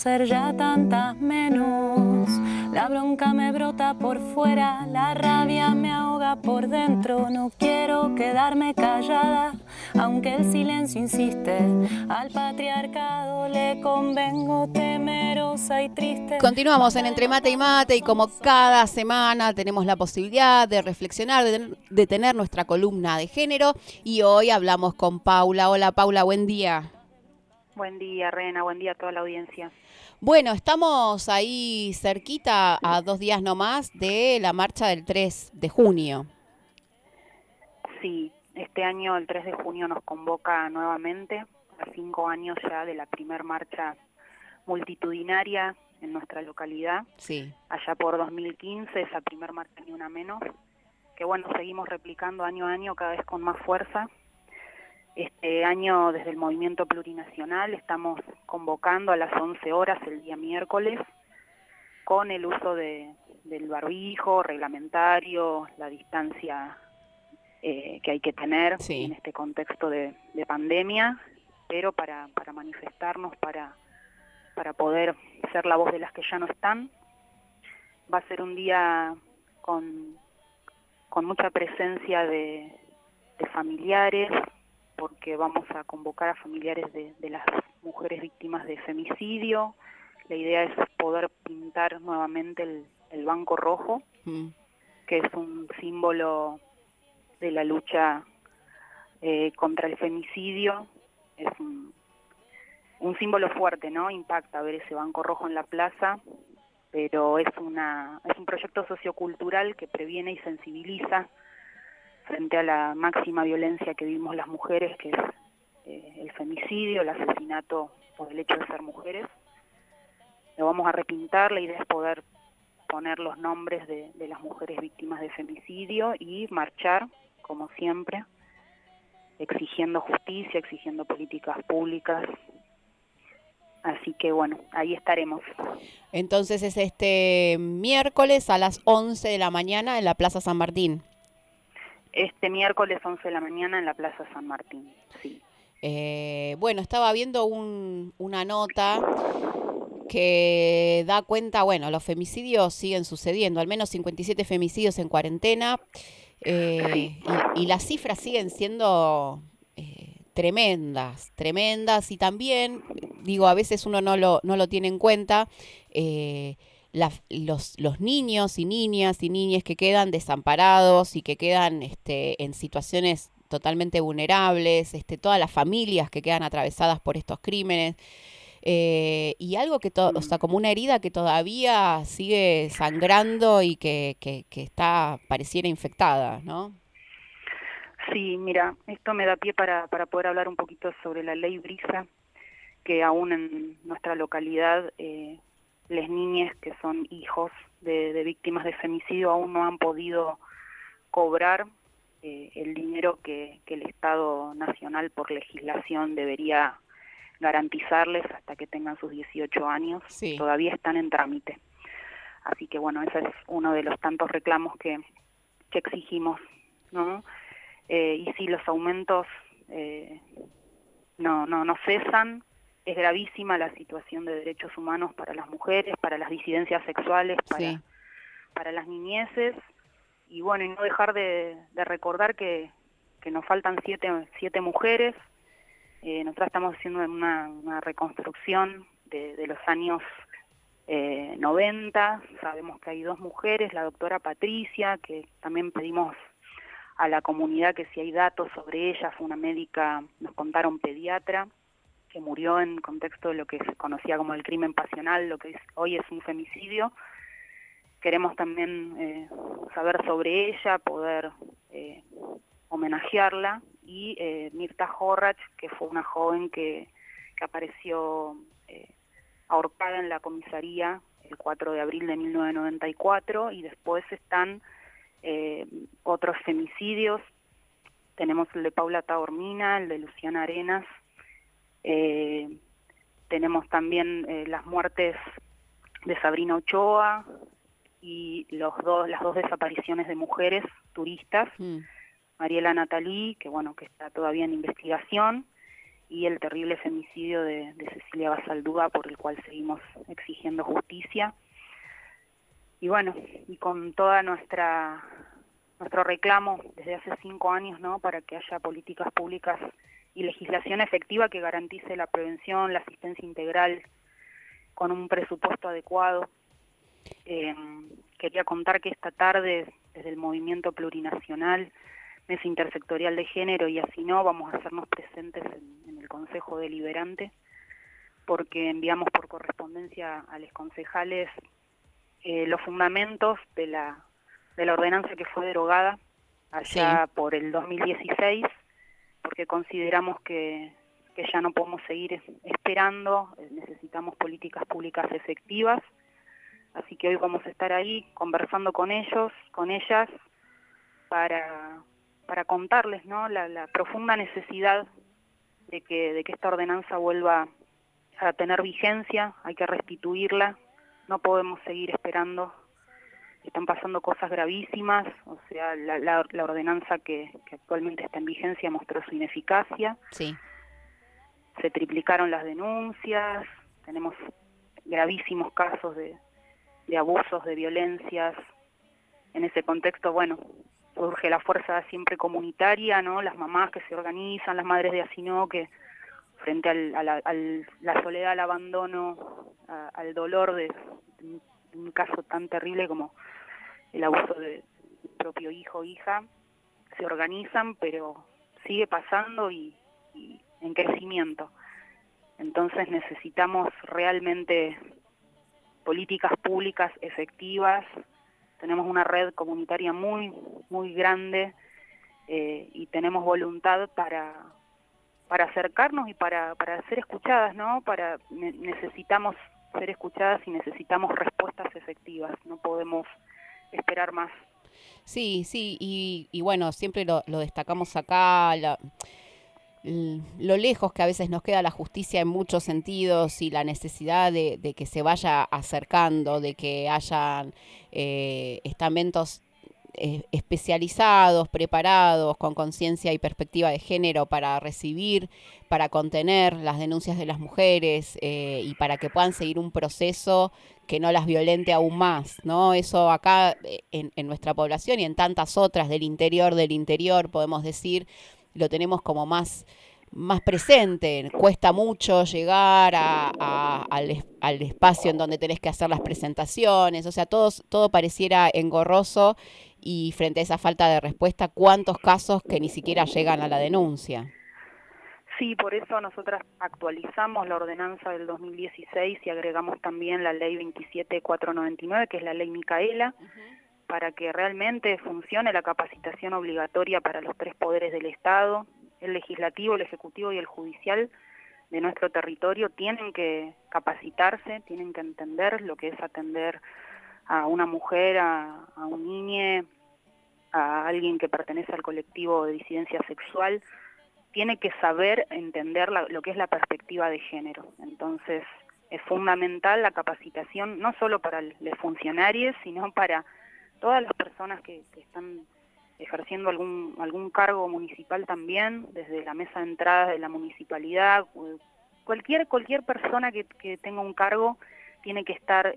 ser ya tantas menos. La bronca me brota por fuera, la rabia me ahoga por dentro. No quiero quedarme callada, aunque el silencio insiste. Al patriarcado le convengo, temerosa y triste. Continuamos en Entre Mate y Mate y como cada semana tenemos la posibilidad de reflexionar, de tener nuestra columna de género y hoy hablamos con Paula. Hola Paula, buen día. Buen día, Rena, buen día a toda la audiencia. Bueno, estamos ahí cerquita a 2 días nomás de la marcha del 3 de junio. Sí, este año el 3 de junio nos convoca nuevamente a 5 años ya de la primer marcha multitudinaria en nuestra localidad. Sí. Allá por 2015, esa primer marcha Ni Una Menos, que bueno, seguimos replicando año a año cada vez con más fuerza. Este año desde el Movimiento Plurinacional estamos convocando a las 11 horas el día miércoles con el uso del barbijo reglamentario, la distancia que hay que tener en este contexto de pandemia, pero para manifestarnos, para poder ser la voz de las que ya no están. Va a ser un día con mucha presencia de familiares, porque vamos a convocar a familiares de las mujeres víctimas de femicidio. La idea es poder pintar nuevamente el Banco Rojo, que es un símbolo de la lucha contra el femicidio. Es un símbolo fuerte, ¿no? Impacta ver ese Banco Rojo en la plaza, pero es un proyecto sociocultural que previene y sensibiliza frente a la máxima violencia que vivimos las mujeres, que es el femicidio, el asesinato por el hecho de ser mujeres. Lo vamos a repintar, la idea es poder poner los nombres de las mujeres víctimas de femicidio y marchar, como siempre, exigiendo justicia, exigiendo políticas públicas. Así que bueno, ahí estaremos. Entonces es este miércoles a las 11 de la mañana en la Plaza San Martín. Este miércoles 11 de la mañana en la Plaza San Martín, sí. Bueno, estaba viendo una nota que da cuenta, bueno, los femicidios siguen sucediendo, al menos 57 femicidios en cuarentena, Sí. y las cifras siguen siendo tremendas, y también, digo, a veces uno no lo tiene en cuenta, los niños y niñas que quedan desamparados y que quedan en situaciones totalmente vulnerables, todas las familias que quedan atravesadas por estos crímenes, y algo que, o sea, como una herida que todavía sigue sangrando y que está, pareciera infectada, ¿no? Sí, mira, esto me da pie para poder hablar un poquito sobre la ley Brisa, que aún en nuestra localidad las niñas que son hijos de víctimas de femicidio aún no han podido cobrar el dinero que el Estado Nacional por legislación debería garantizarles hasta que tengan sus 18 años. Sí. Todavía están en trámite. Así que bueno, ese es uno de los tantos reclamos que exigimos, ¿no? Y si los aumentos no cesan, es gravísima la situación de derechos humanos para las mujeres, para las disidencias sexuales, para las niñeces, y bueno, y no dejar de recordar que nos faltan siete mujeres. Nosotros estamos haciendo una reconstrucción de los años 90, sabemos que hay 2 mujeres, la doctora Patricia, que también pedimos a la comunidad que si hay datos sobre ella, fue una médica, nos contaron pediatra, que murió en contexto de lo que se conocía como el crimen pasional, lo que hoy es un femicidio. Queremos también saber sobre ella, poder homenajearla, y Mirta Horrach, que fue una joven que apareció ahorcada en la comisaría el 4 de abril de 1994, y después están otros femicidios. Tenemos el de Paula Taormina, el de Luciana Arenas, tenemos también las muertes de Sabrina Ochoa y las dos desapariciones de mujeres turistas, Mariela Natalí, que bueno, que está todavía en investigación, y el terrible femicidio de Cecilia Basaldúa, por el cual seguimos exigiendo justicia. Y bueno, y con toda nuestro reclamo desde hace 5 años, ¿no?, para que haya políticas públicas y legislación efectiva que garantice la prevención, la asistencia integral, con un presupuesto adecuado. Quería contar que esta tarde, desde el Movimiento Plurinacional, Mesa Intersectorial de Género y Así No, vamos a hacernos presentes en el Consejo Deliberante, porque enviamos por correspondencia a los concejales los fundamentos de la ordenanza que fue derogada allá por el 2016, porque consideramos que ya no podemos seguir esperando, necesitamos políticas públicas efectivas. Así que hoy vamos a estar ahí conversando con ellos, con ellas, para contarles, ¿no?, la profunda necesidad de que esta ordenanza vuelva a tener vigencia. Hay que restituirla, no podemos seguir esperando. Están pasando cosas gravísimas, o sea, la ordenanza que actualmente está en vigencia mostró su ineficacia. Sí. Se triplicaron las denuncias, tenemos gravísimos casos de abusos, de violencias. En ese contexto, bueno, surge la fuerza siempre comunitaria, ¿no?, las mamás que se organizan, las madres de Así No, que frente a la soledad, al abandono, al dolor de un caso tan terrible como el abuso de propio hijo o hija, se organizan, pero sigue pasando y en crecimiento. Entonces necesitamos realmente políticas públicas efectivas. Tenemos una red comunitaria muy, muy grande y tenemos voluntad para acercarnos y para ser escuchadas, ¿no? Necesitamos ser escuchadas y necesitamos respuestas efectivas. No podemos esperar más. Sí, sí, y bueno, siempre lo destacamos acá, lo lejos que a veces nos queda la justicia en muchos sentidos y la necesidad de que se vaya acercando, de que hayan estamentos especializados, preparados, con conciencia y perspectiva de género para recibir, para contener las denuncias de las mujeres y para que puedan seguir un proceso que no las violente aún más, ¿no? Eso acá en nuestra población y en tantas otras del interior, podemos decir, lo tenemos como más presente. Cuesta mucho llegar al espacio en donde tenés que hacer las presentaciones, o sea, todo pareciera engorroso, y frente a esa falta de respuesta, ¿cuántos casos que ni siquiera llegan a la denuncia? Sí, por eso nosotras actualizamos la ordenanza del 2016 y agregamos también la ley 27499, que es la ley Micaela, para que realmente funcione la capacitación obligatoria para los 3 poderes del Estado. El legislativo, el ejecutivo y el judicial de nuestro territorio tienen que capacitarse, tienen que entender lo que es atender a una mujer, a un niño, a alguien que pertenece al colectivo de disidencia sexual. Tiene que saber entender lo que es la perspectiva de género. Entonces, es fundamental la capacitación, no solo para los funcionarios, sino para todas las personas que están ejerciendo algún cargo municipal también, desde la mesa de entradas de la municipalidad. Cualquier persona que tenga un cargo tiene que estar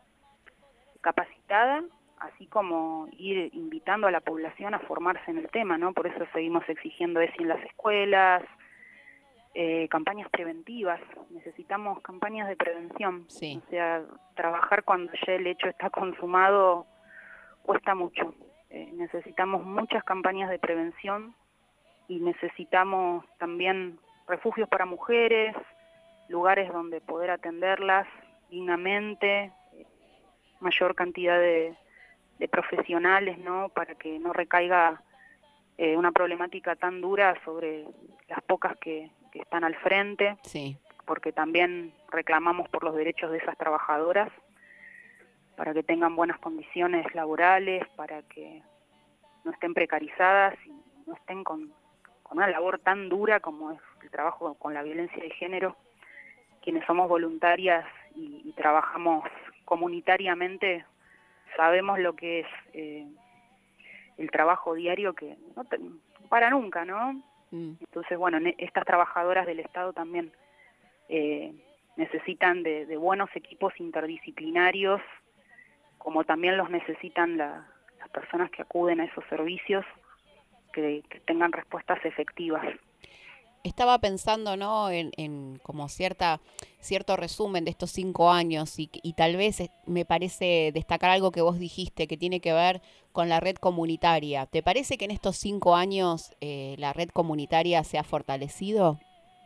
capacitada, así como ir invitando a la población a formarse en el tema, ¿no? Por eso seguimos exigiendo eso en las escuelas, campañas preventivas. Necesitamos campañas de prevención. Sí. O sea, trabajar cuando ya el hecho está consumado cuesta mucho. Necesitamos muchas campañas de prevención y necesitamos también refugios para mujeres, lugares donde poder atenderlas dignamente, mayor cantidad de profesionales, ¿no?, para que no recaiga una problemática tan dura sobre las pocas que están al frente. Sí. Porque también reclamamos por los derechos de esas trabajadoras, para que tengan buenas condiciones laborales, para que no estén precarizadas y no estén con una labor tan dura como es el trabajo con la violencia de género. Quienes somos voluntarias y trabajamos comunitariamente sabemos lo que es el trabajo diario, que no para nunca, ¿no? Entonces, bueno, estas trabajadoras del Estado también necesitan de buenos equipos interdisciplinarios, como también los necesitan las personas que acuden a esos servicios, que tengan respuestas efectivas. Estaba pensando, ¿no?, en como cierto resumen de estos 5 años y tal vez me parece destacar algo que vos dijiste que tiene que ver con la red comunitaria. ¿Te parece que en estos 5 años la red comunitaria se ha fortalecido?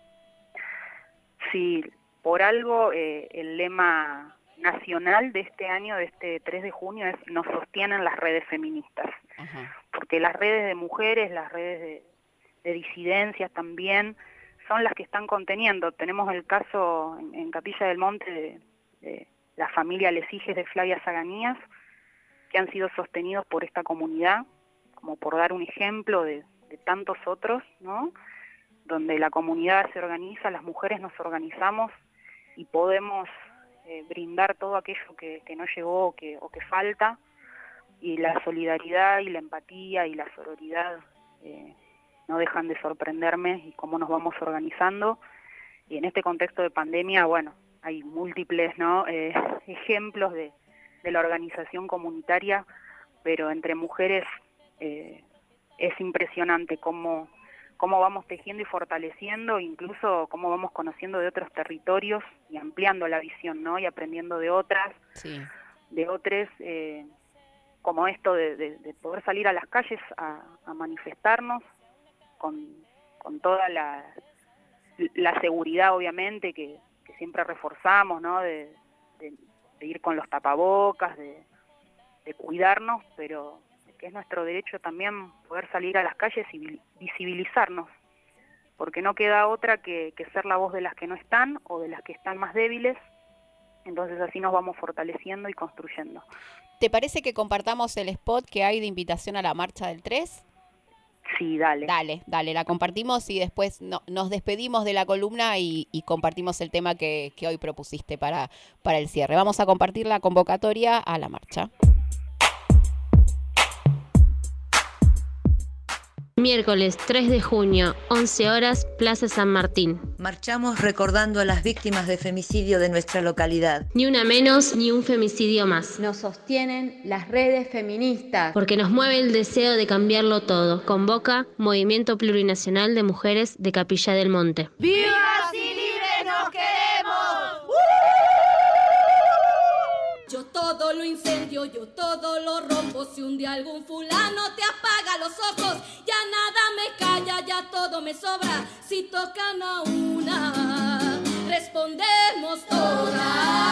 Sí, por algo el lema nacional de este año, de este 3 de junio, es "nos sostienen las redes feministas". Ajá. Porque las redes de mujeres, las redes de disidencias también, son las que están conteniendo. Tenemos el caso en Capilla del Monte de la familia Lesiges de Flavia Zaganías, que han sido sostenidos por esta comunidad, como por dar un ejemplo de tantos otros, ¿no?, donde la comunidad se organiza, las mujeres nos organizamos y podemos brindar todo aquello que no llegó o que falta, y la solidaridad y la empatía y la sororidad no dejan de sorprenderme, y cómo nos vamos organizando. Y en este contexto de pandemia, bueno, hay múltiples, ¿no?, ejemplos de la organización comunitaria, pero entre mujeres es impresionante cómo vamos tejiendo y fortaleciendo, incluso cómo vamos conociendo de otros territorios y ampliando la visión, ¿no?, y aprendiendo de otras, Sí. de otros, como esto de poder salir a las calles a manifestarnos con toda la seguridad, obviamente, que siempre reforzamos, ¿no?, de ir con los tapabocas, de cuidarnos, pero que es nuestro derecho también poder salir a las calles y visibilizarnos, porque no queda otra que ser la voz de las que no están o de las que están más débiles. Entonces así nos vamos fortaleciendo y construyendo. ¿Te parece que compartamos el spot que hay de invitación a la marcha del 3? Sí, dale. Dale, la compartimos y después nos despedimos de la columna y compartimos el tema que hoy propusiste para el cierre. Vamos a compartir la convocatoria a la marcha. Miércoles 3 de junio, 11 horas, Plaza San Martín. Marchamos recordando a las víctimas de femicidio de nuestra localidad. Ni una menos, ni un femicidio más. Nos sostienen las redes feministas. Porque nos mueve el deseo de cambiarlo todo. Convoca Movimiento Plurinacional de Mujeres de Capilla del Monte. ¡Vivas y libres nos queremos! Yo todo lo incendio, yo todo lo rompo. Si un día algún fulano te apaga los ojos, ya nada me calla, ya todo me sobra. Si tocan a una, respondemos todas.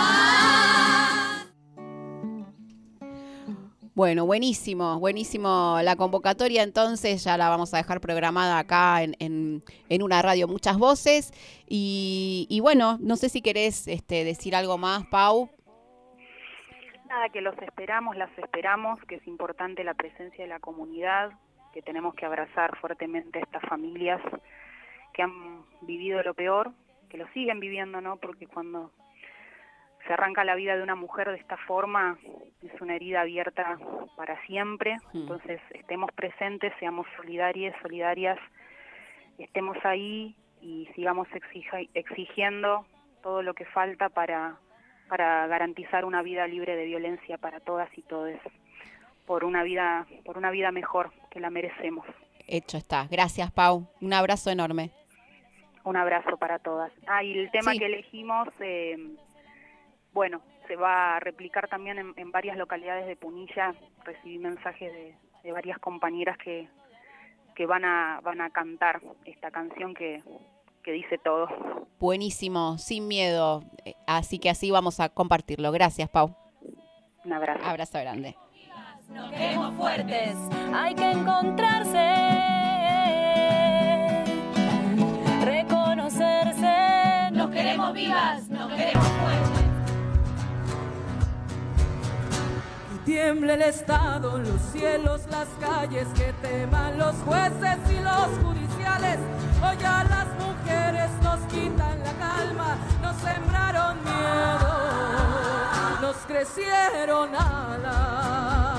Bueno, buenísimo la convocatoria, entonces ya la vamos a dejar programada acá en una radio Muchas Voces. Y bueno, no sé si querés decir algo más, Pau. Nada, que las esperamos, que es importante la presencia de la comunidad, que tenemos que abrazar fuertemente a estas familias que han vivido lo peor, que lo siguen viviendo, ¿no? Porque cuando se arranca la vida de una mujer de esta forma, es una herida abierta para siempre. Entonces, estemos presentes, seamos solidarias, estemos ahí y sigamos exigiendo todo lo que falta para garantizar una vida libre de violencia para todas y todes, por una vida mejor, que la merecemos. Hecho está. Gracias, Pau. Un abrazo enorme. Un abrazo para todas. Y el tema que elegimos, bueno, se va a replicar también en varias localidades de Punilla. Recibí mensajes de varias compañeras que van a cantar esta canción que dice todo. Buenísimo, sin miedo. Así que así vamos a compartirlo. Gracias, Pau. Un abrazo. Abrazo grande. Nos queremos fuertes, hay que encontrarse, reconocerse. Nos queremos vivas, nos queremos fuertes. Y tiembla el Estado, los cielos, las calles, que teman los jueces y los judiciales. Hoy a las mujeres nos quitan la calma, nos sembraron miedo, nos crecieron alas.